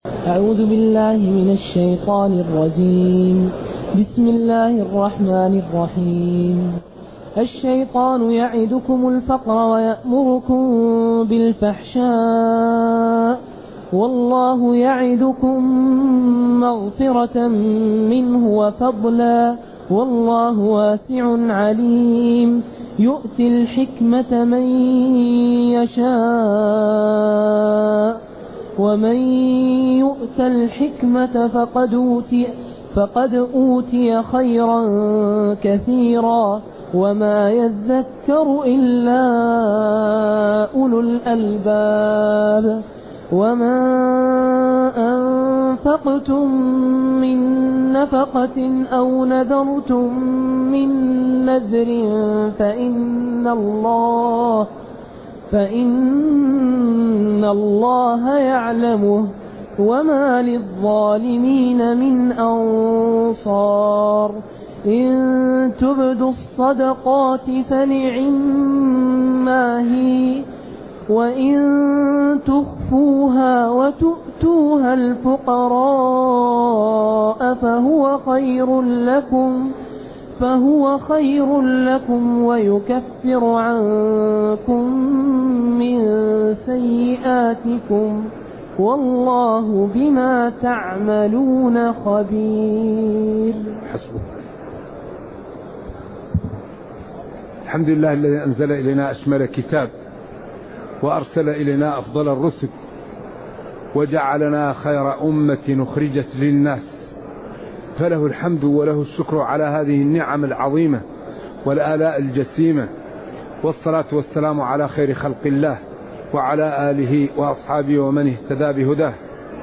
أعوذ بالله من الشيطان الرجيم. بسم الله الرحمن الرحيم. الشيطان يعدكم الفقر ويأمركم بالفحشاء والله يعدكم مغفرة منه وفضلا والله واسع عليم. يؤتي الحكمة من يشاء ومن يؤت الحكمة فقد أوتي خيرا كثيرا وما يذكر إلا أولو الألباب. وما أنفقتم من نفقة أو نذرتم من نذر فإن الله يعلمه وما للظالمين من أنصار. إن تبدوا الصدقات فنعما هي وإن تخفوها وتؤتوها الفقراء فهو خير لكم ويكفر عنكم من سيئاتكم والله بما تعملون خبير. حسبه. الحمد لله الذي أنزل إلينا أشمل كتاب وأرسل إلينا أفضل الرسل وجعلنا خير أمة أخرجت للناس، فله الحمد وله الشكر على هذه النعم العظيمة والآلاء الجسيمة، والصلاة والسلام على خير خلق الله وعلى آله وأصحابه ومن اهتدى بهداه.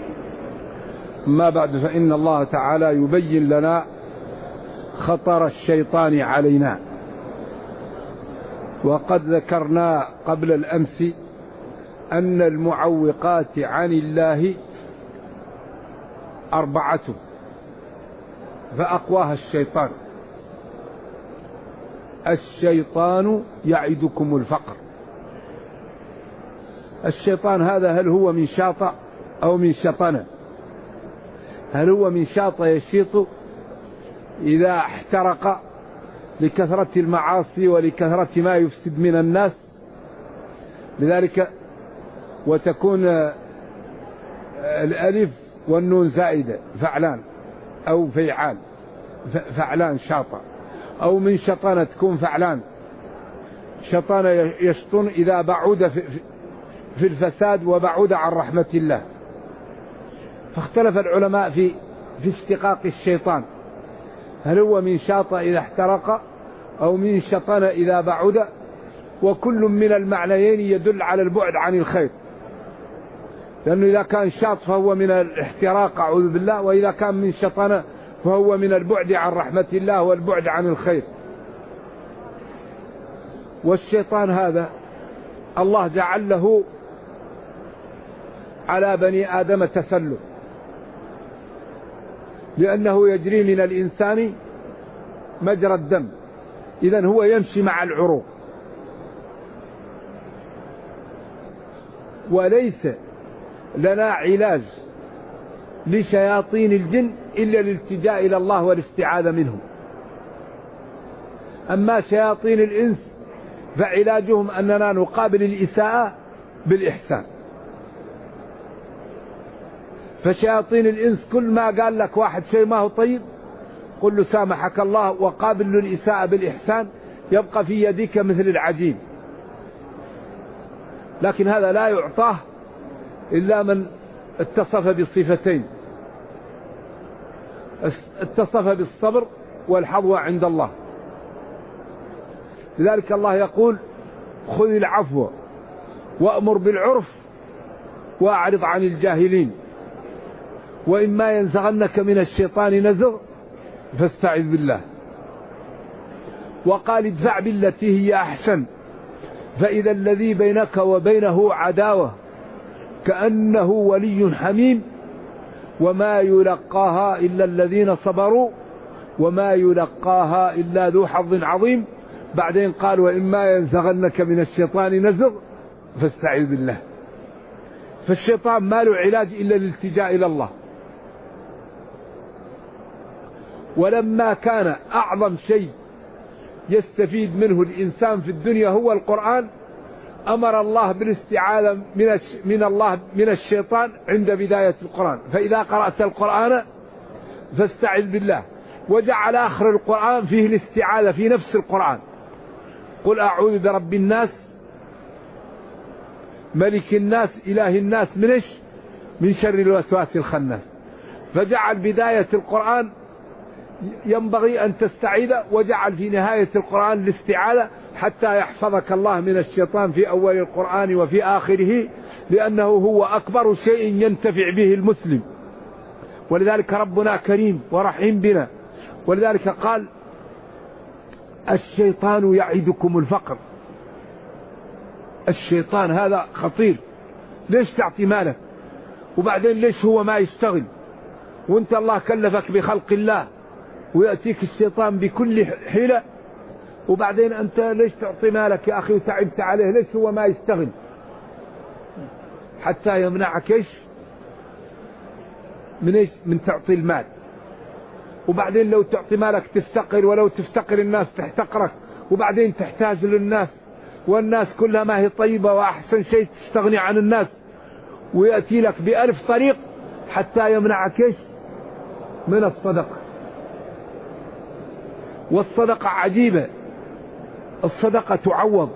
ما بعد، فإن الله تعالى يبين لنا خطر الشيطان علينا، وقد ذكرنا قبل الأمس أن المعوقات عن الله 4، فأقواها الشيطان يعدكم الفقر. الشيطان هذا هل هو من شاطئ أو من شطنة؟ هل هو من شاطئ يشيط إذا احترق لكثرة المعاصي ولكثرة ما يفسد من الناس؟ لذلك وتكون الألف والنون زائدة، فعلان أو فيعال، فعلان شاطئ، أو من شطنة تكون فعلان. شطن يشطن إذا بعد في الفساد وبعد عن رحمة الله. فاختلف العلماء في اشتقاق الشيطان، هل هو من شاطئ إذا احترق أو من شطن إذا بعد، وكل من المعنيين يدل على البعد عن الخير، لأنه إذا كان شاط فهو من الاحتراق أعوذ بالله، وإذا كان من شطن فهو من البعد عن رحمة الله والبعد عن الخير. والشيطان هذا الله جعل له على بني آدم تسلط، لأنه يجري من الإنسان مجرى الدم، إذن هو يمشي مع العروق، وليس لنا علاج لشياطين الجن إلا الالتجاء إلى الله والاستعاذة منه. أما شياطين الإنس فعلاجهم أننا نقابل الإساءة بالإحسان. فشياطين الإنس كل ما قال لك واحد شيء ما هو طيب قل له سامحك الله، وقابل له الإساءة بالإحسان، يبقى في يديك مثل العجين. لكن هذا لا يعطاه إلا من اتصف بالصفتين، اتصف بالصبر والحظوة عند الله. لذلك الله يقول خذ العفو وأمر بالعرف وأعرض عن الجاهلين، وإما ينزغنك من الشيطان نزغ فاستعذ بالله. وقال ادفع بالتي هي أحسن فإذا الذي بينك وبينه عداوة كأنه ولي حميم وما يلقاها إلا الذين صبروا وما يلقاها إلا ذو حظ عظيم. بعدين قال وإما ينزغنك من الشيطان نزغ فاستعذ بالله. فالشيطان ما له علاج إلا الالتجاء إلى الله. ولما كان أعظم شيء يستفيد منه الإنسان في الدنيا هو القرآن، أمر الله بالاستعاذة من الشيطان عند بداية القرآن، فإذا قرأت القرآن فاستعذ بالله، وجعل آخر القرآن فيه الاستعاذة في نفس القرآن. قل أعوذ برب الناس ملك الناس إله الناس من شر الوسواس الخناس. فجعل بداية القرآن ينبغي أن تستعيذ، وجعل في نهاية القرآن الاستعاذة حتى يحفظك الله من الشيطان في أول القرآن وفي آخره، لأنه هو أكبر شيء ينتفع به المسلم. ولذلك ربنا كريم ورحيم بنا، ولذلك قال الشيطان يعدكم الفقر. الشيطان هذا خطير. ليش تعطي مالك وبعدين ليش هو ما يشتغل وانت الله كلفك بخلق الله، ويأتيك الشيطان بكل حيلة، وبعدين أنت ليش تعطي مالك يا أخي وتعبت عليه، ليش هو ما يشتغل حتى يمنعك إيش من تعطي المال. وبعدين لو تعطي مالك تفتقر، ولو تفتقر الناس تحتقرك، وبعدين تحتاج للناس، والناس كلها ما هي طيبة، وأحسن شيء تستغني عن الناس، ويأتي لك بألف طريق حتى يمنعك إيش من الصدقة. والصدقة عجيبة، الصدقة تعوض،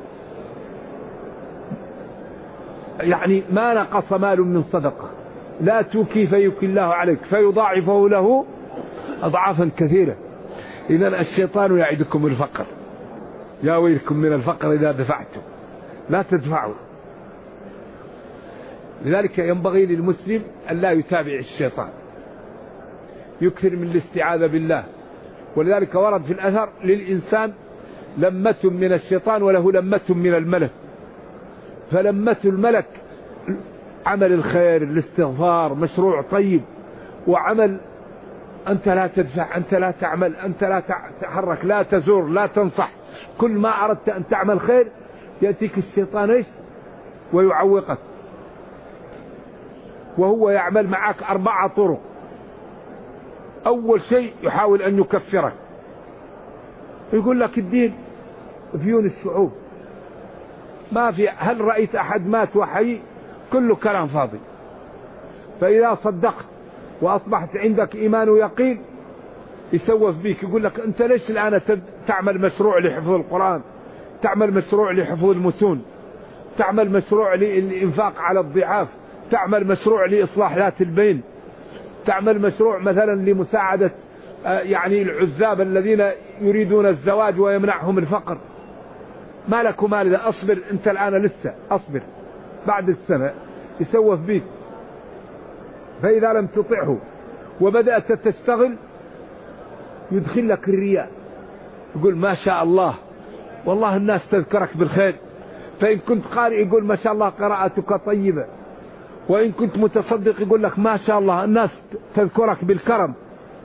يعني ما نقص مال من صدقة، لا توكي فيكي الله عليك فيضاعفه له أضعافا كثيرة. إذن الشيطان يعدكم الفقر، يا ويلكم من الفقر إذا دفعتم، لا تدفعوا. لذلك ينبغي للمسلم أن لا يتابع الشيطان، يكثر من الاستعاذة بالله. ولذلك ورد في الأثر للإنسان لمة من الشيطان وله لمة من الملك. فلمة الملك عمل الخير، الاستغفار، مشروع طيب، وعمل أنت لا تدفع، أنت لا تعمل، أنت لا تتحرك، لا تزور، لا تنصح، كل ما أردت أن تعمل خير يأتيك الشيطان إيش ويعوقك، وهو يعمل معك 4 طرق. أول شيء يحاول أن يكفرك، يقول لك الدين ديون الشعوب، ما في، هل رأيت أحد مات وحي؟ كله كلام فاضي. فإذا صدقت وأصبحت عندك إيمان ويقين يسوف بيك، يقول لك أنت ليش الآن تعمل مشروع لحفظ القرآن، تعمل مشروع لحفظ المتون، تعمل مشروع للإنفاق على الضعاف، تعمل مشروع لإصلاح ذات البين، تعمل مشروع مثلا لمساعدة يعني العزاب الذين يريدون الزواج ويمنعهم الفقر. ما لك وما لذا، أصبر أنت الآن لسه، أصبر بعد السنة يسوف بيك. فإذا لم تطعه وبدأت تشتغل يدخل لك الرياء، يقول ما شاء الله والله الناس تذكرك بالخير، فإن كنت قارئ يقول ما شاء الله قراءتك طيبة، وإن كنت متصدق يقول لك ما شاء الله الناس تذكرك بالكرم.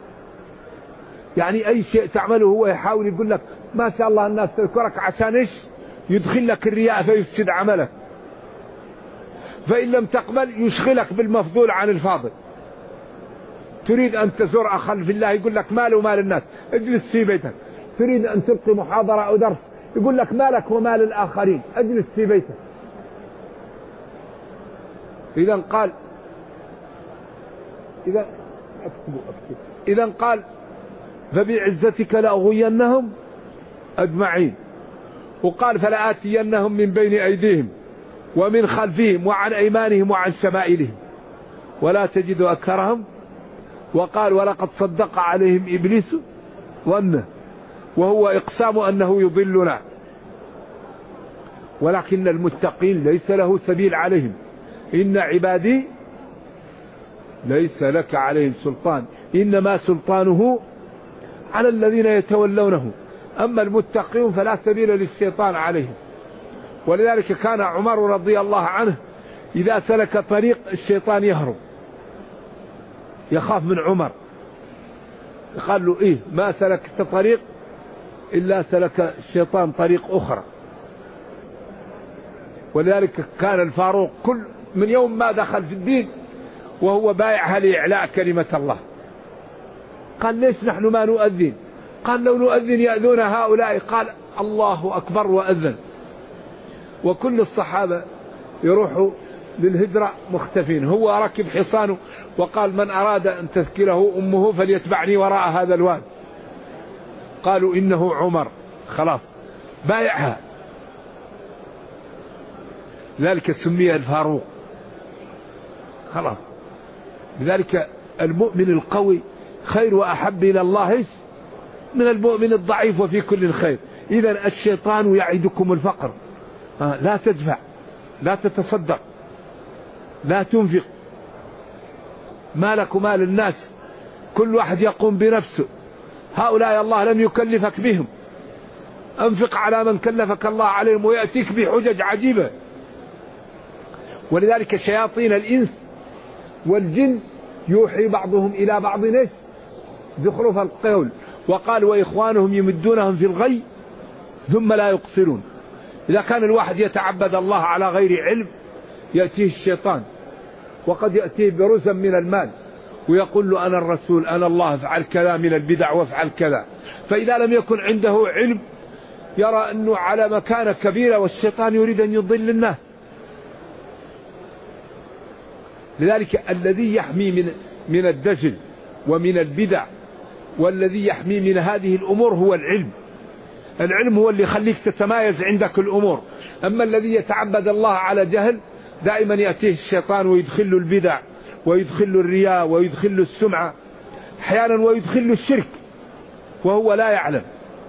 يعني أي شيء تعمله هو يحاول يقول لك ما شاء الله الناس تذكرك، عشان إيش؟ يدخل لك الرياء فيفسد عملك. فإن لم تقبل يشغلك بالمفضول عن الفاضل. تريد أن تزور أخا في الله يقول لك ماله مال الناس، اجلس في بيتك. تريد أن تلقي محاضرة أو درس يقول لك مالك ومال الآخرين، اجلس في بيتك. إذا قال إذا قال فبعزتك لأغوينهم أجمعين، وقال فلآتينهم من بين أيديهم ومن خلفهم وعن أيمانهم وعن شمائلهم ولا تجد أكثرهم. وقال ولقد صدق عليهم إبليس ظنه وهو إقسام أنه يضلنا ولكن المتقين ليس له سبيل عليهم، إن عبادي ليس لك عليهم سلطان، إنما سلطانه على الذين يتولونه، أما المتقين فلا سبيل للشيطان عليهم. ولذلك كان عمر رضي الله عنه إذا سلك طريق الشيطان يهرب، يخاف من عمر. قال له إيه ما سلكت طريق إلا سلك الشيطان طريق أخرى. ولذلك كان الفاروق من يوم ما دخل في الدين وهو بايعها لإعلاء كلمة الله. قال ليش نحن ما نؤذن؟ قال لو نؤذن يأذون هؤلاء. قال الله أكبر وأذن. وكل الصحابة يروحوا للهجرة مختفين، هو ركب حصانه وقال من أراد أن تذكره أمه فليتبعني وراء هذا الواد. قالوا إنه عمر، خلاص بايعها. لذلك سمي الفاروق. خلاص. لذلك المؤمن القوي خير وأحب إلى الله من المؤمن الضعيف، وفي كل خير. إذا الشيطان يعدكم الفقر، لا تدفع، لا تتصدق، لا تنفق، مالك ومال الناس، كل واحد يقوم بنفسه. هؤلاء الله لم يكلفك بهم، أنفق على من كلفك الله عليهم، ويأتيك بحجج عجيبة. ولذلك شياطين الإنس والجن يوحي بعضهم إلى بعض زخرف القول. وقال وإخوانهم يمدونهم في الغي ثم لا يقصرون. إذا كان الواحد يتعبد الله على غير علم يأتيه الشيطان، وقد يأتيه برزم من المال ويقول له أنا الرسول، أنا الله، افعل كذا من البدع وافعل كذا. فإذا لم يكن عنده علم يرى أنه على مكانة كبيرة، والشيطان يريد أن يضل الناس. لذلك الذي يحمي من الدجل ومن البدع، والذي يحمي من هذه الأمور هو العلم. العلم هو اللي يخليك تتمايز عندك الأمور. أما الذي يتعبد الله على جهل دائما يأتيه الشيطان ويدخل البدع ويدخل الرياء ويدخل السمعة، أحيانا ويدخل الشرك وهو لا يعلم.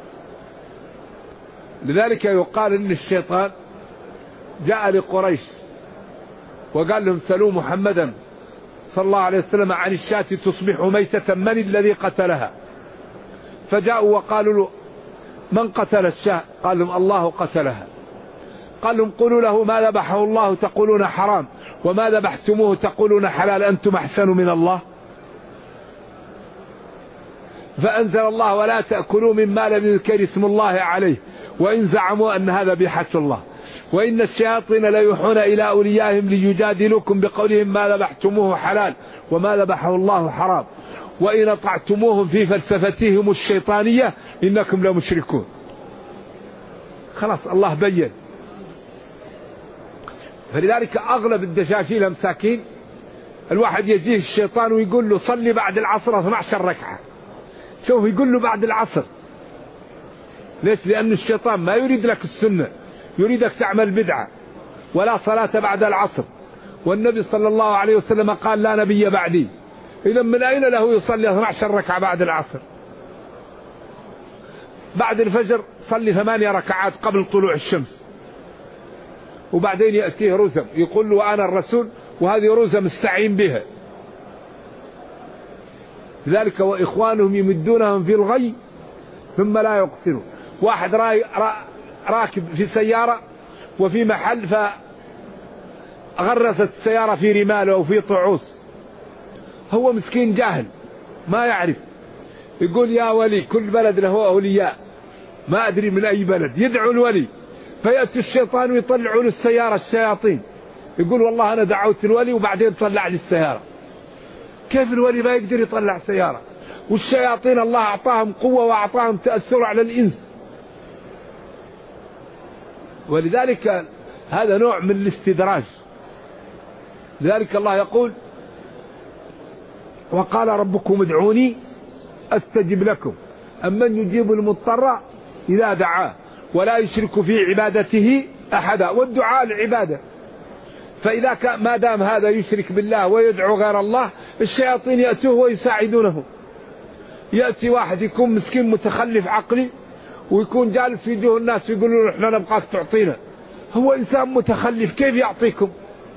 لذلك يقال إن الشيطان جاء لقريش وقال لهم سلوا محمدا صلى الله عليه وسلم عن الشاة تصبح ميتة من الذي قتلها؟ فجاءوا وقالوا له من قتل الشاة؟ قال لهم الله قتلها. قال لهم قولوا له ما ذبحه الله تقولون حرام، وما ذبحتموه تقولون حلال، أنتم أحسن من الله؟ فأنزل الله ولا تأكلوا مما لم يذكر اسم الله عليه وإن زعموا أن هذا بحث الله، وإن الشياطين لا يوحون إلى أوليائهم ليجادلوكم بقولهم ما ذبحتموه حلال وما ذبحه الله حرام، وإن أطعتموهم في فلسفتهم الشيطانية إنكم لمشركون. خلاص الله بين. فلذلك أغلب الدجاجيل مساكين الواحد يجيه الشيطان ويقول له صلي بعد العصر 12 ركعة. شوف يقول له بعد العصر. ليش؟ لأن الشيطان ما يريد لك السنة، يريدك تعمل بدعة. ولا صلاة بعد العصر، والنبي صلى الله عليه وسلم قال لا نبي بعدي. إذا من أين له يصلي 12 ركعة بعد العصر؟ بعد الفجر صلي 8 ركعات قبل طلوع الشمس. وبعدين يأتيه رزم يقول له أنا الرسول، وهذه رزم استعين بها. ذلك وإخوانهم يمدونهم في الغي ثم لا يقصرون. واحد راكب في سيارة وفي محل فغرست السيارة في رمال أو في طعوس، هو مسكين جاهل ما يعرف، يقول يا ولي، كل بلد له أولياء ما أدري من أي بلد، يدعو الولي، فيأتي الشيطان ويطلعوا للسيارة الشياطين، يقول والله أنا دعوت الولي وبعدين طلع لي السيارة. كيف الولي ما يقدر يطلع سيارة؟ والشياطين الله أعطاهم قوة وأعطاهم تأثر على الإنس. ولذلك هذا نوع من الاستدراج. لذلك الله يقول وقال ربكم ادعوني أستجب لكم، أمن يجيب المضطر إذا دعاه ولا يشرك في عبادته أحدا. والدعاء العبادة. فإذا ما دام هذا يشرك بالله ويدعو غير الله، الشياطين يأتوه ويساعدونه. يأتي واحد يكون مسكين متخلف عقلي ويكون جالس في وجوه الناس يقولون احنا نبقاك تعطينا، هو إنسان متخلف كيف يعطيكم؟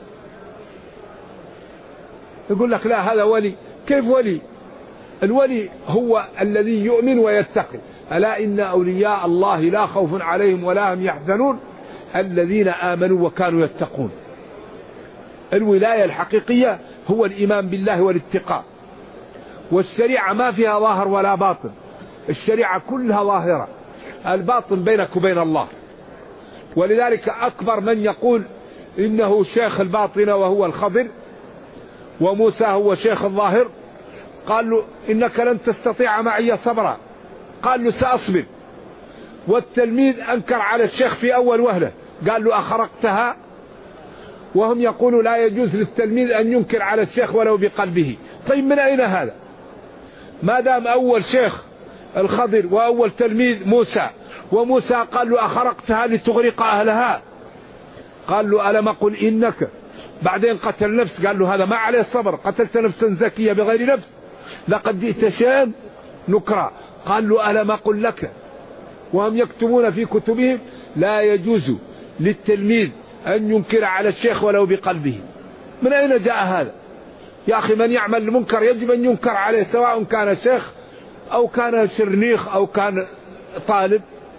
يقول لك لا هذا ولي. كيف ولي؟ الولي هو الذي يؤمن ويتقي. ألا إن أولياء الله لا خوف عليهم ولا هم يحزنون الذين آمنوا وكانوا يتقون. الولاية الحقيقية هو الإيمان بالله والاتقاء. والشريعة ما فيها ظاهر ولا باطن، الشريعة كلها ظاهرة، الباطن بينك وبين الله. ولذلك أكبر من يقول إنه شيخ الباطنة وهو الخضر، وموسى هو شيخ الظاهر. قال له إنك لن تستطيع معي صبرا، قال له سأصبر. والتلميذ أنكر على الشيخ في أول وهلة، قال له أخرقتها. وهم يقولوا لا يجوز للتلميذ أن ينكر على الشيخ ولو بقلبه. طيب من أين هذا؟ ما دام أول شيخ الخضر وأول تلميذ موسى، وموسى قال له أخرقتها لتغرق أهلها، قال له ألم أقل إنك، بعدين قتل نفس، قال له هذا ما عليه الصبر، قتلت نفسا زكية بغير نفس لقد جئت شيئا نكرا. قال له ألم أقل لك. وهم يكتبون في كتبهم لا يجوز للتلميذ أن ينكر على الشيخ ولو بقلبه. من أين جاء هذا؟ يا أخي من يعمل المنكر يجب أن ينكر عليه، سواء كان شيخ أو كان شرنيخ أو كان طالب.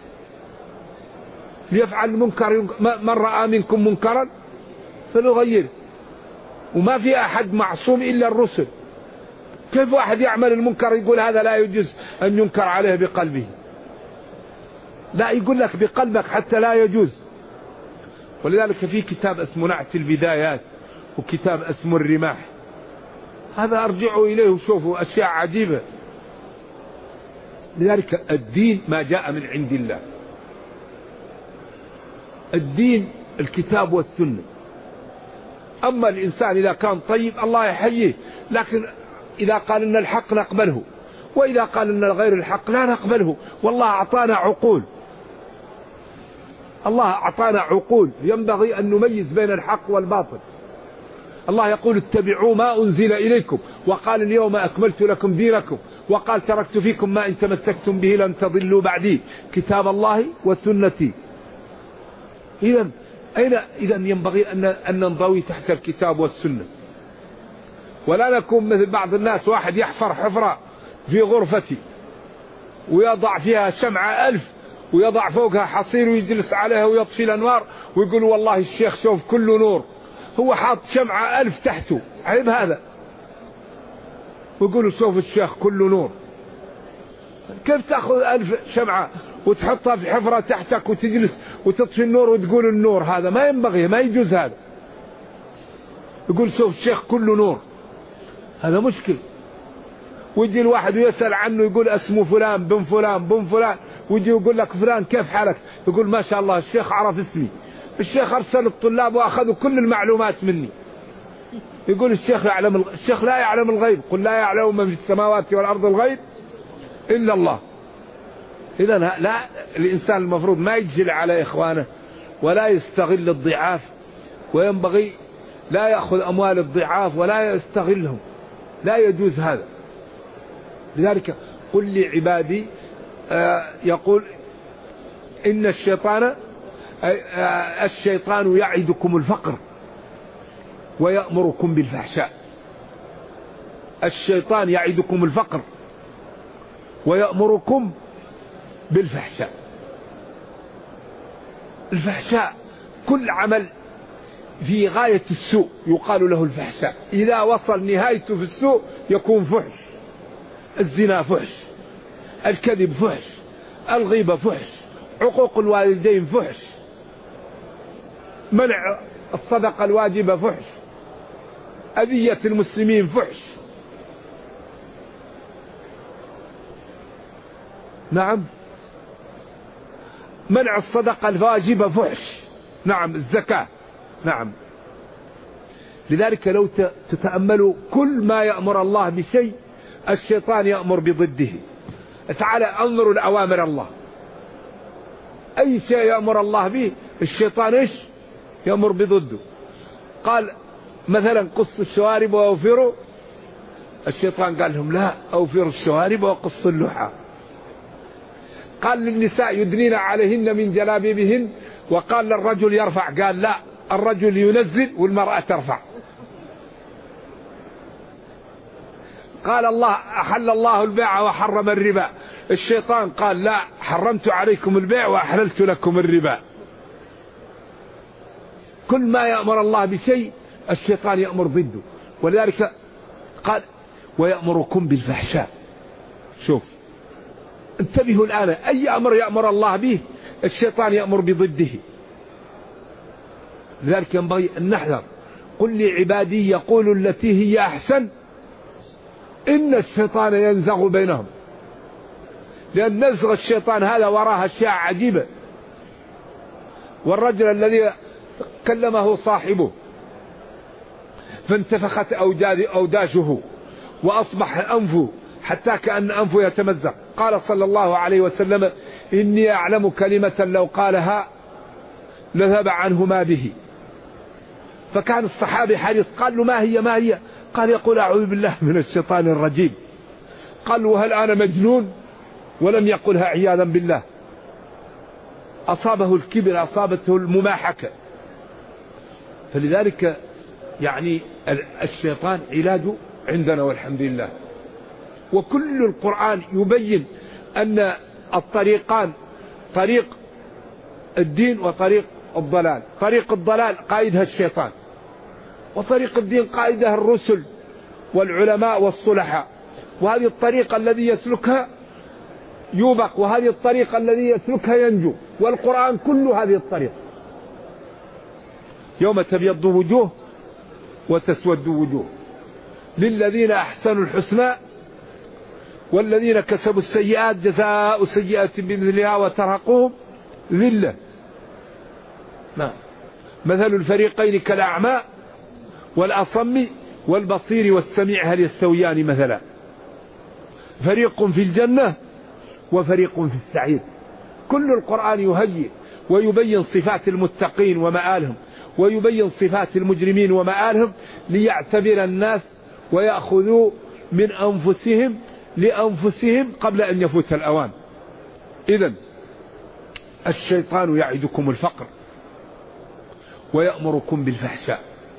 ليفعل المنكر، من رأى منكم منكرا فليغيره. وما في أحد معصوم إلا الرسل. كيف واحد يعمل المنكر يقول هذا لا يجوز أن ينكر عليه بقلبه؟ لا، يقول لك بقلبك حتى لا يجوز. ولذلك في كتاب اسمه نعت البدايات، وكتاب اسمه الرماح، هذا ارجعوا إليه وشوفوا أشياء عجيبة. لذلك الدين ما جاء من عند الله، الدين الكتاب والسنة. أما الإنسان إذا كان طيب الله يحييه، لكن إذا قال إن الحق نقبله، وإذا قال إن غير الحق لا نقبله. والله أعطانا عقول، الله أعطانا عقول ينبغي أن نميز بين الحق والباطل. الله يقول اتبعوا ما أنزل إليكم، وقال اليوم أكملت لكم دينكم، وقال تركت فيكم ما إن تمسكتم به لن تضلوا بعدي، كتاب الله وسنتي. إذا ينبغي أن ننضوي تحت الكتاب والسنة، ولا نكون مثل بعض الناس، واحد يحفر حفرة في غرفتي ويضع فيها شمعة 1000 ويضع فوقها حصير ويجلس عليها ويطفي الأنوار ويقول والله الشيخ شوف كله نور، هو حاط شمعة 1000 تحته. عيب هذا. ويقولوا شوف الشيخ كله نور. كيف تأخذ 1000 شمعة وتحطها في حفرة تحتك وتجلس وتطفي النور وتقول النور؟ هذا ما ينبغي، ما يجوز هذا. يقول شوف الشيخ كله نور، هذا مشكل. ويجي الواحد ويسأل عنه يقول اسمه فلان بن فلان بن فلان، ويجي يقول لك فلان كيف حالك؟ يقول ما شاء الله الشيخ عرف اسمي، الشيخ أرسل الطلاب وأخذوا كل المعلومات مني. يقول الشيخ يعلم الشيخ لا يعلم الغيب، قل لا يعلم من في السماوات والأرض الغيب إلا الله. إذا لا، الإنسان المفروض ما يجل على إخوانه ولا يستغل الضعاف، وينبغي لا يأخذ أموال الضعاف ولا يستغلهم، لا يجوز هذا. لذلك قل لعبادي، يقول إن الشيطان يعدكم الفقر ويأمركم بالفحشاء. الشيطان يعدكم الفقر ويأمركم بالفحشاء. الفحشاء كل عمل في غاية السوء يقال له الفحشاء، إذا وصل نهايته في السوء يكون فحش. الزنا فحش، الكذب فحش، الغيبة فحش، عقوق الوالدين فحش، منع الصدقة الواجبة فحش، أذية المسلمين فحش. نعم، منع الصدقة الواجبة فحش. نعم، الزكاة. نعم. لذلك لو تتأملوا كل ما يأمر الله بشيء الشيطان يأمر بضده. تعالى انظروا لأوامر الله، أي شيء يأمر الله به الشيطان إيش يأمر بضده. قال مثلا قص الشوارب وأوفروا، الشيطان قال لهم لا، أوفروا الشوارب وقص اللحى. قال للنساء يدنين عليهن من جلابيبهن، وقال للرجل يرفع، قال لا، الرجل ينزل والمرأة ترفع. قال الله أحل الله البيع وحرم الربا، الشيطان قال لا، حرمت عليكم البيع وأحللت لكم الربا. كل ما يأمر الله بشيء الشيطان يأمر ضده. ولذلك قال ويأمركم بالفحشاء. شوف انتبهوا الآن، أي أمر يأمر الله به الشيطان يأمر بضده. لذلك ينبغي أن نحذر. قل لعبادي يقولوا التي هي أحسن إن الشيطان ينزغ بينهم، لأن نزغ الشيطان هذا وراها أشياء عجيبة. والرجل الذي كلمه صاحبه فانتفخت أوداجه وأصبح أنفه حتى كأن أنفه يتمزق، قال صلى الله عليه وسلم إني أعلم كلمة لو قالها لذهب عنه ما به. فكان الصحابي حريص، قال له ما هي؟ قال يقول أعوذ بالله من الشيطان الرجيم. قال وهل أنا مجنون؟ ولم يقلها عياذا بالله. أصابه الكبر، أصابته المماحكة. فلذلك يعني الشيطان علاجه عندنا والحمد لله. وكل القرآن يبين أن الطريقان طريق الدين وطريق الضلال. طريق الضلال قائدها الشيطان، وطريق الدين قائدها الرسل والعلماء والصلحاء. وهذه الطريقة الذي يسلكها يوبق، وهذه الطريقة الذي يسلكها ينجو. والقرآن كل هذه الطريقة. يوم تبيض وجوه وتسود وجوه، للذين أحسنوا الحسنى والذين كسبوا السيئات جزاء سيئة بمثلها وترهقهم ذلة. مثل الفريقين كالأعمى والأصم والبصير والسميع هل يستويان مثلا؟ فريق في الجنة وفريق في السعير. كل القرآن يهيئ ويبين صفات المتقين ومآلهم، ويبين صفات المجرمين ومآلهم، ليعتبر الناس ويأخذوا من أنفسهم لأنفسهم قبل أن يفوت الأوان. إذن الشيطان يعدكم الفقر ويأمركم بالفحشاء،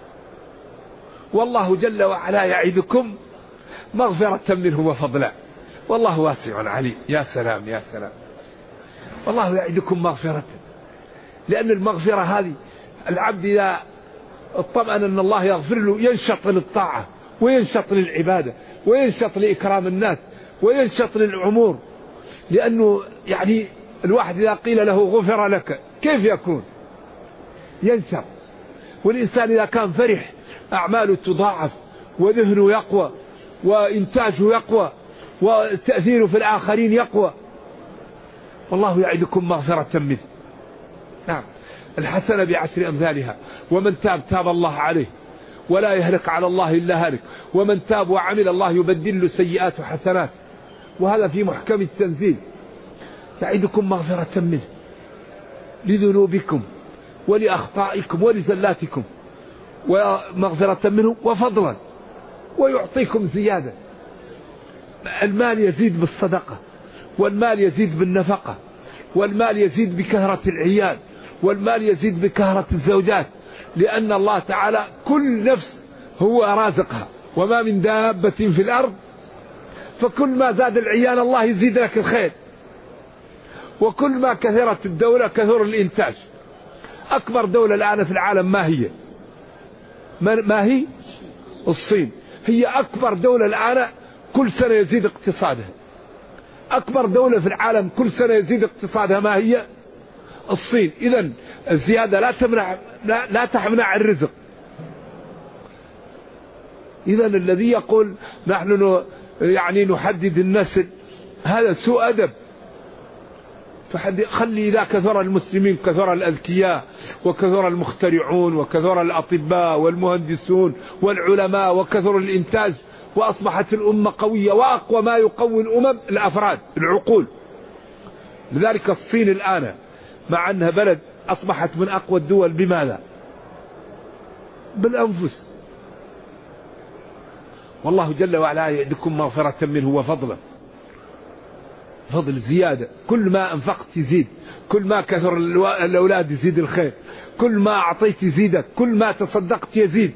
والله جل وعلا يعدكم مغفرة منه وفضلا، والله واسع عليم. يا سلام يا سلام، والله يعدكم مغفرة. لأن المغفرة هذه العبد إذا اطمأن أن الله يغفر له ينشط للطاعة وينشط للعبادة وينشط لإكرام الناس وينشط للعمور. لأنه يعني الواحد إذا قيل له غفر لك كيف يكون؟ ينشط. والإنسان إذا كان فرح أعماله تضاعف وذهنه يقوى وإنتاجه يقوى وتأثيره في الآخرين يقوى. والله يعدكم مغفرة منه. نعم، الحسنة بعشر أمثالها، ومن تاب تاب الله عليه ولا يهلك على الله إلا هلك، ومن تاب وعمل الله يبدل له سيئات حسنات. وهذا في محكم التنزيل. يعدكم مغفرة منه لذنوبكم ولأخطائكم ولزلاتكم، ومغفرة منه وفضلا، ويعطيكم زيادة. المال يزيد بالصدقة، والمال يزيد بالنفقة، والمال يزيد بكثرة العيال، والمال يزيد بكثرة الزوجات، لأن الله تعالى كل نفس هو رازقها، وما من دابة في الأرض. فكل ما زاد العيال الله يزيد لك الخير، وكل ما كثرت الدولة كثر الإنتاج. أكبر دولة الآن في العالم ما هي؟ ما هي؟ الصين. هي أكبر دولة الآن، كل سنة يزيد اقتصادها. أكبر دولة في العالم كل سنة يزيد اقتصادها ما هي؟ الصين. إذن الزيادة لا تمنع الرزق. إذن الذي يقول نحن يعني نحدد النسل هذا سوء أدب. خلي إذا كثر المسلمين كثر الأذكياء وكثر المخترعون وكثر الأطباء والمهندسون والعلماء وكثر الإنتاج، وأصبحت الأمة قوية. وأقوى ما يقوي الأمم الأفراد، العقول. لذلك الصين الآن مع أنها بلد أصبحت من أقوى الدول. بماذا؟ بالأنفس. والله جل وعلا يعدكم مغفرة منه وفضلا، فضل زيادة. كل ما أنفقت يزيد، كل ما كثر الأولاد يزيد الخير، كل ما أعطيت يزيدك، كل ما تصدقت يزيد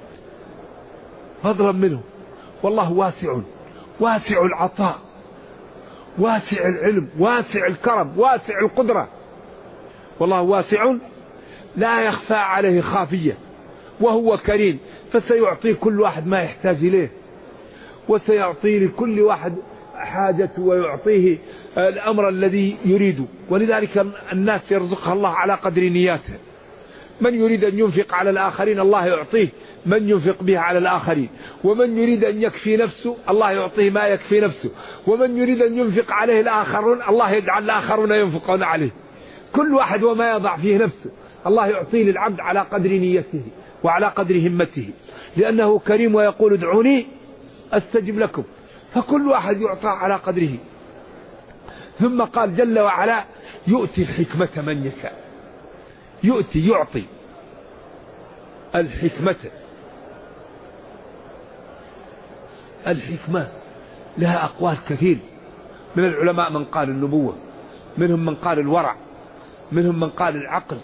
فضلا منه. والله واسع العطاء، واسع العلم، واسع الكرم، واسع القدرة. والله واسع لا يخفى عليه خافية، وهو كريم، فسيعطي كل واحد ما يحتاج إليه، وسيعطي لكل واحد حاجته، ويعطيه الأمر الذي يريده. ولذلك الناس يرزقها الله على قدر نياته. من يريد أن ينفق على الآخرين الله يعطيه من ينفق به على الآخرين، ومن يريد أن يكفي نفسه الله يعطيه ما يكفي نفسه، ومن يريد أن ينفق عليه الآخرون الله يجعل الآخرون ينفقون عليه. كل واحد وما يضع فيه نفسه الله يعطيه للعبد على قدر نيته وعلى قدر همته، لأنه كريم ويقول ادعوني أستجب لكم، فكل واحد يعطى على قدره. ثم قال جل وعلا يؤتي الحكمة من يشاء. يعطي الحكمة لها أقوال كثير من العلماء، من قال النبوة، منهم من قال الورع، منهم من قال العقل.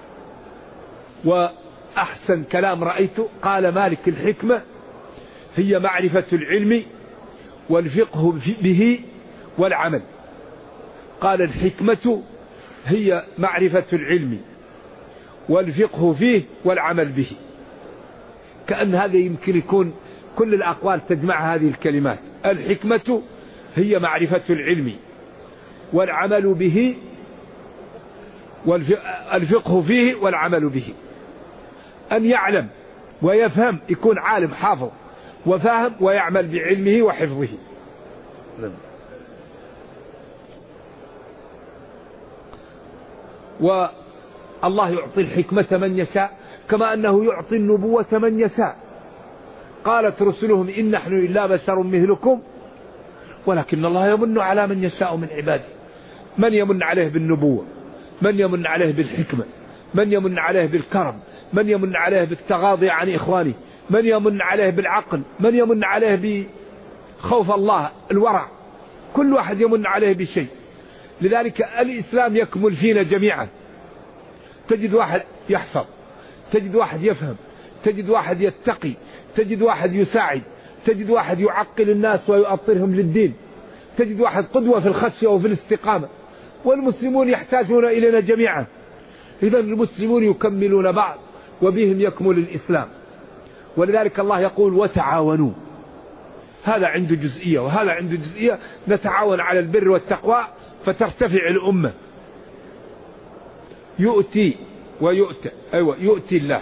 وأحسن كلام رأيته قال مالك الحكمة هي معرفة العلم والفقه به والعمل. قال الحكمة هي معرفة العلم والفقه فيه والعمل به. كأن هذا يمكن يكون كل الأقوال تجمع هذه الكلمات. الحكمة هي معرفة العلم والعمل به والفقه فيه والعمل به. أن يعلم ويفهم، يكون عالم حافظ وفاهم ويعمل بعلمه وحفظه. والله يعطي الحكمة من يشاء كما أنه يعطي النبوة من يشاء. قالت رسلهم إن نحن إلا بشر مثلكم ولكن الله يمن على من يشاء من عباده. من يمن عليه بالنبوة، من يمن عليه بالحكمة، من يمن عليه بالكرم، من يمن عليه بالتغاضي عن إخوانه، من يمن عليه بالعقل، من يمن عليه بخوف الله الورع. كل واحد يمن عليه بشيء. لذلك الإسلام يكمل فينا جميعا. تجد واحد يحفظ، تجد واحد يفهم، تجد واحد يتقي، تجد واحد يساعد، تجد واحد يعقل الناس ويؤطرهم للدين، تجد واحد قدوة في الخشية وفي الاستقامة. والمسلمون يحتاجون إلينا جميعا. إذن المسلمون يكملون بعض وبهم يكمل الإسلام. ولذلك الله يقول وتعاونوا. هذا عنده جزئية وهذا عنده جزئية، نتعاون على البر والتقوى فترتفع الأمة. يؤتي ويؤتى. أيوة يؤتي الله.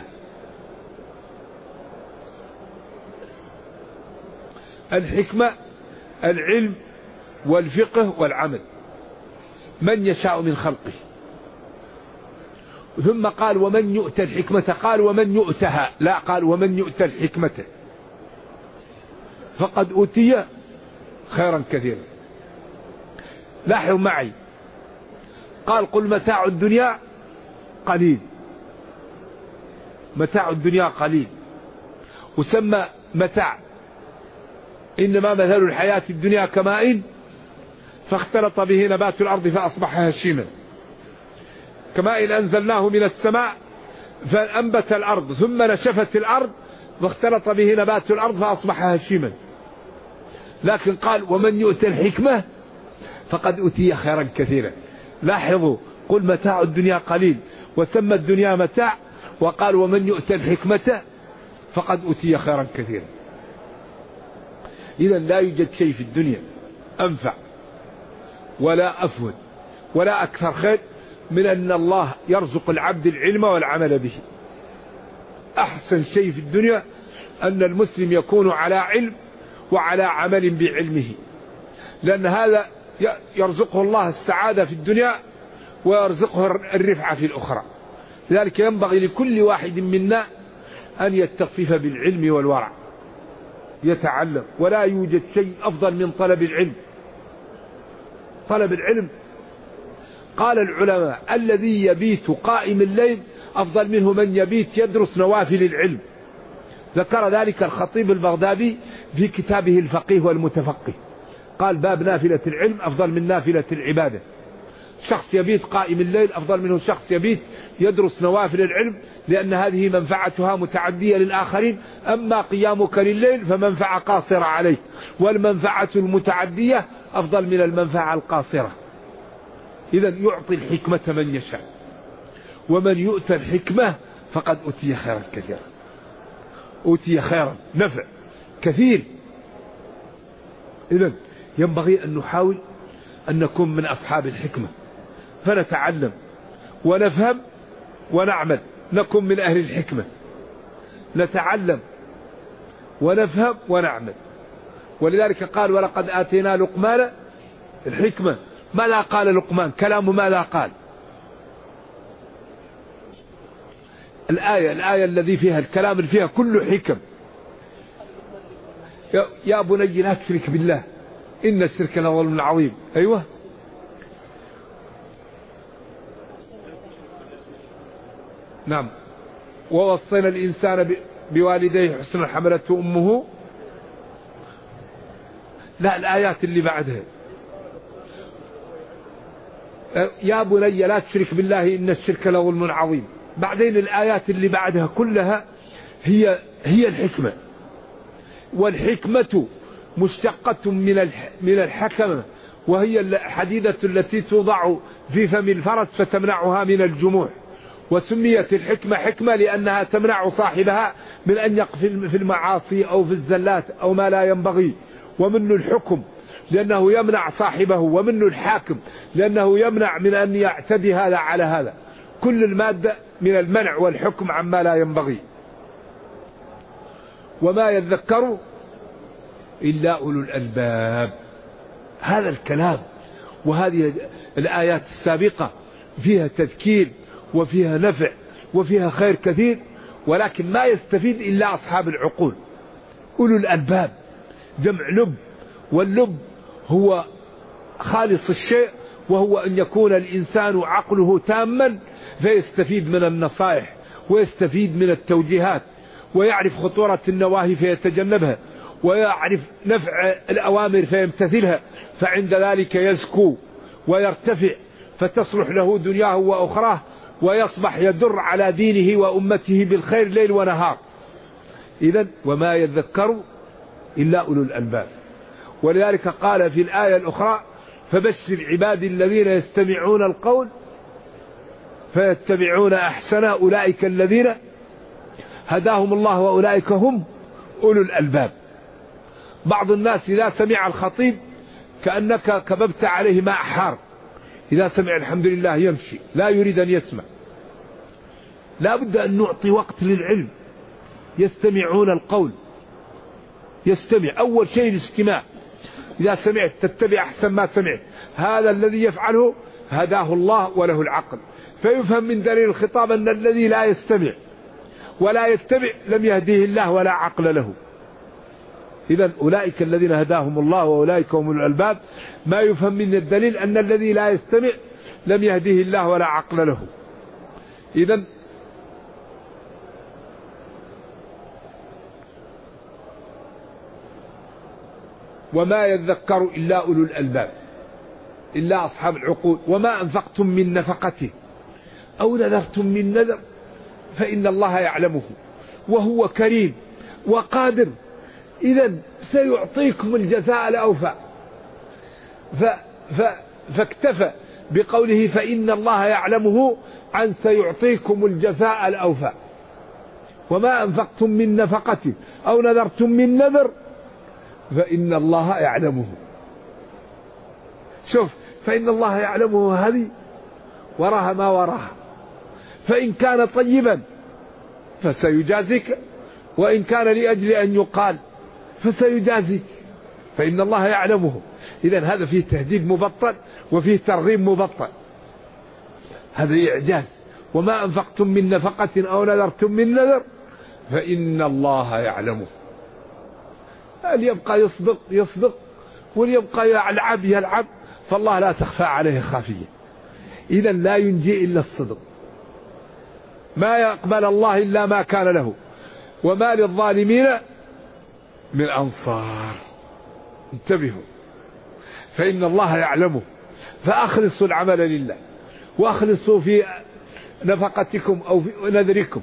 الحكمة العلم والفقه والعمل من يشاء من خلقه. ثم قال ومن يؤتى الحكمة، قال ومن يؤتها، لا قال ومن يؤتى الحكمة فقد أوتي خيرا كثيرا. لاحظوا معي، قال قل متاع الدنيا قليل، متاع الدنيا قليل، وسمى متاع إنما مثل الحياة الدنيا كماء فاختلط به نبات الأرض فأصبح هشيما، كماء أنزلناه من السماء فأنبت الأرض ثم نشفت الأرض واختلط به نبات الأرض فأصبح هشيما. لكن قال ومن يؤتى الحكمة فقد أوتي خيرا كثيرا. لاحظوا، قل متاع الدنيا قليل وسمى الدنيا متاع، وقال ومن يؤتى الحكمة فقد أوتي خيرا كثيرا. إذن لا يوجد شيء في الدنيا أنفع ولا أفود ولا أكثر خير من أن الله يرزق العبد العلم والعمل به. أحسن شيء في الدنيا أن المسلم يكون على علم وعلى عمل بعلمه، لأن هذا يرزقه الله السعادة في الدنيا ويرزقه الرفعة في الأخرى. لذلك ينبغي لكل واحد منا أن يتصف بالعلم والورع، يتعلم. ولا يوجد شيء أفضل من طلب العلم. طلب العلم قال العلماء الذي يبيت قائم الليل أفضل منه من يبيت يدرس نوافل العلم. ذكر ذلك الخطيب البغدادي في كتابه الفقيه والمتفقه، قال باب نافلة العلم أفضل من نافلة العبادة. شخص يبيت قائم الليل أفضل منه شخص يبيت يدرس نوافل العلم، لأن هذه منفعتها متعدية للآخرين. أما قيامك لليل فمنفعة قاصرة عليك، والمنفعة المتعدية أفضل من المنفعة القاصرة. إذن يعطي الحكمة من يشاء، ومن يؤتى الحكمة فقد أوتي خيرا كثيرا. أوتي خيرا نفع كثير. إذن ينبغي أن نحاول أن نكون من أصحاب الحكمة، فنتعلم ونفهم ونعمل نكون من أهل الحكمة، نتعلم ونفهم ونعمل. ولذلك قال ولقد آتينا لقمان الحكمة. ماذا قال لقمان؟ كلامه ماذا قال؟ الآية الذي فيها الكلام اللي فيها كله حكم. يا بني لا تشرك بالله إن الشرك لظلم عظيم. أيوة نعم. ووصينا الإنسان بوالديه حسنا حملته أمه. لا الآيات اللي بعدها يا بني لا تشرك بالله إن الشرك لظلم عظيم. بعدين الآيات اللي بعدها كلها هي الحكمة. والحكمة مشتقة من الحكمة، وهي الحديدة التي توضع في فم الفرس فتمنعها من الجموع. وسميت الحكمة حكمة لأنها تمنع صاحبها من أن يقف في المعاصي أو في الزلات أو ما لا ينبغي. ومنه الحكم لأنه يمنع صاحبه، ومنه الحاكم لأنه يمنع من أن يعتدي هذا على هذا. كل المادة من المنع والحكم عما لا ينبغي. وما يذكر إلا أولو الألباب. هذا الكلام وهذه الآيات السابقة فيها تذكير وفيها نفع وفيها خير كثير، ولكن ما يستفيد إلا أصحاب العقول. أولو الألباب جمع لب، واللب هو خالص الشيء، وهو أن يكون الإنسان عقله تاما فيستفيد من النصائح ويستفيد من التوجيهات، ويعرف خطورة النواهي فيتجنبها، ويعرف نفع الأوامر فيمتثلها، فعند ذلك يزكو ويرتفع فتصلح له دنياه وأخراه، ويصبح يدر على دينه وأمته بالخير ليل ونهار. إذن وما يذكر إلا أولو الألباب. ولذلك قال في الآية الأخرى فبشر عبادي الذين يستمعون القول فيتبعون أحسن أولئك الذين هداهم الله وأولئك هم أولو الألباب. بعض الناس إذا سمع الخطيب كأنك كببت عليه ماء حار، إذا سمع الحمد لله يمشي، لا يريد أن يسمع. لا بد أن نعطي وقت للعلم. يستمعون القول، يستمع أول شيء الاستماع. إذا سمعت تتبع أحسن ما سمعت. هذا الذي يفعله هداه الله وله العقل. فيفهم من دليل الخطاب أن الذي لا يستمع ولا يتبع لم يهديه الله ولا عقل له. إذن أولئك الذين هداهم الله وأولئك هم الألباب. ما يفهم من الدليل أن الذي لا يستمع لم يهديه الله ولا عقل له. إذن وما يذكر إلا أولو الألباب، إلا أصحاب العقول. وما أنفقتم من نفقته أو نذرتم من نذر فإن الله يعلمه وهو كريم وقادر. إذن سيعطيكم الجزاء الأوفى. فاكتفى بقوله فإن الله يعلمه عن سيعطيكم الجزاء الأوفى. وما أنفقتم من نفقة أو نذرتم من نذر فإن الله يعلمه. شوف، فإن الله يعلمه هذه وراها ما وراها. فإن كان طيبا فسيجازيك، وإن كان لأجل أن يقال فسيجازيك، فإن الله يعلمه. إذن هذا فيه تهديد مبطل وفيه ترغيب مبطل. هذا إعجاز. وما أنفقتم من نفقة أو نذرتم من نذر فإن الله يعلمه. اللي يبقى يصدق يصدق، واللي يبقى يلعب، فالله لا تخفى عليه خافية. إذن لا ينجي إلا الصدق. ما يقبل الله إلا ما كان له، وما للظالمين من أنصار. انتبهوا، فإن الله يعلمه. فأخلصوا العمل لله، وأخلصوا في نفقتكم أو في نذركم.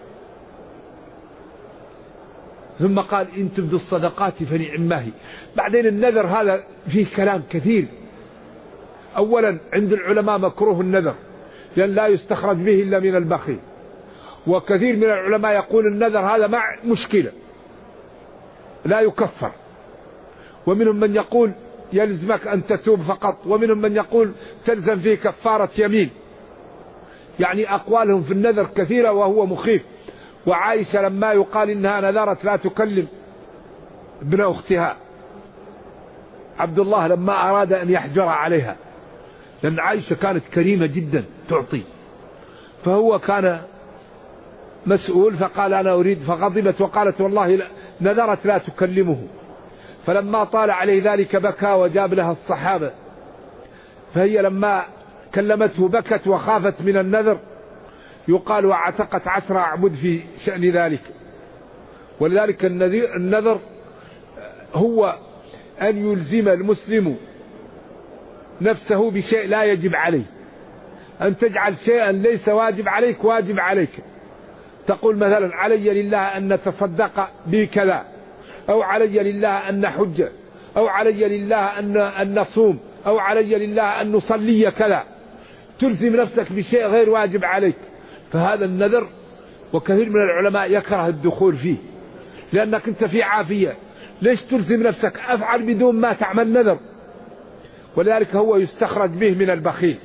ثم قال إن تبدوا الصدقات فنعما هي. بعدين النذر هذا فيه كلام كثير. أولا عند العلماء مكروه النذر، لأن لا يستخرج به إلا من البخيل. وكثير من العلماء يقول النذر هذا مع مشكلة لا يكفر. ومنهم من يقول يلزمك أن تتوب فقط، ومنهم من يقول تلزم فيه كفارة يمين. يعني أقوالهم في النذر كثيرة وهو مخيف. وعائشة لما يقال إنها نذرت لا تكلم ابن أختها عبد الله لما أراد أن يحجر عليها، لأن عائشة كانت كريمة جدا تعطي، فهو كان مسؤول فقال أنا أريد، فغضبت وقالت والله نذرت لا تكلمه. فلما طال عليه ذلك بكى وجاب لها الصحابة، فهي لما كلمته بكت وخافت من النذر، يقال واعتقت 10 أعبد في شأن ذلك. ولذلك النذر هو أن يلزم المسلم نفسه بشيء لا يجب عليه، أن تجعل شيئا ليس واجب عليك واجب عليك. تقول مثلا علي لله أن نتصدق بكذا، أو علي لله أن نحج، أو علي لله أن نصوم، أو علي لله أن نصلي كذا، تلزم نفسك بشيء غير واجب عليك. فهذا النذر وكثير من العلماء يكره الدخول فيه، لأنك أنت في عافية، ليش تلزم نفسك؟ أفعل بدون ما تعمل نذر. ولذلك هو يستخرج به من البخيل.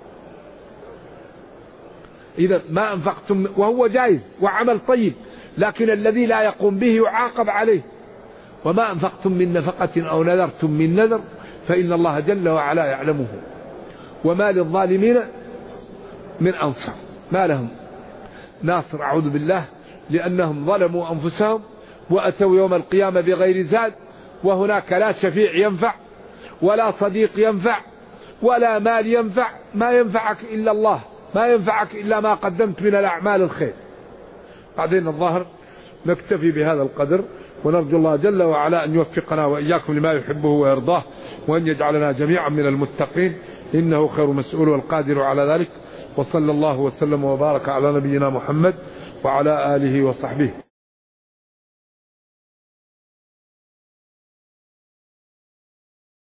إذا ما أنفقتم، وهو جائز وعمل طيب، لكن الذي لا يقوم به يعاقب عليه. وما أنفقتم من نفقة أو نذرتم من نذر فإن الله جل وعلا يعلمه وما للظالمين من أنصار. ما لهم ناصر أعوذ بالله، لأنهم ظلموا أنفسهم وأتوا يوم القيامة بغير زاد، وهناك لا شفيع ينفع ولا صديق ينفع ولا مال ينفع. ما ينفعك إلا الله، ما ينفعك إلا ما قدمت من الأعمال الخير. بعدين الظاهر نكتفي بهذا القدر، ونرجو الله جل وعلا أن يوفقنا وإياكم لما يحبه ويرضاه، وأن يجعلنا جميعا من المتقين، إنه خير مسؤول والقادر على ذلك. وصلى الله وسلم وبارك على نبينا محمد وعلى آله وصحبه.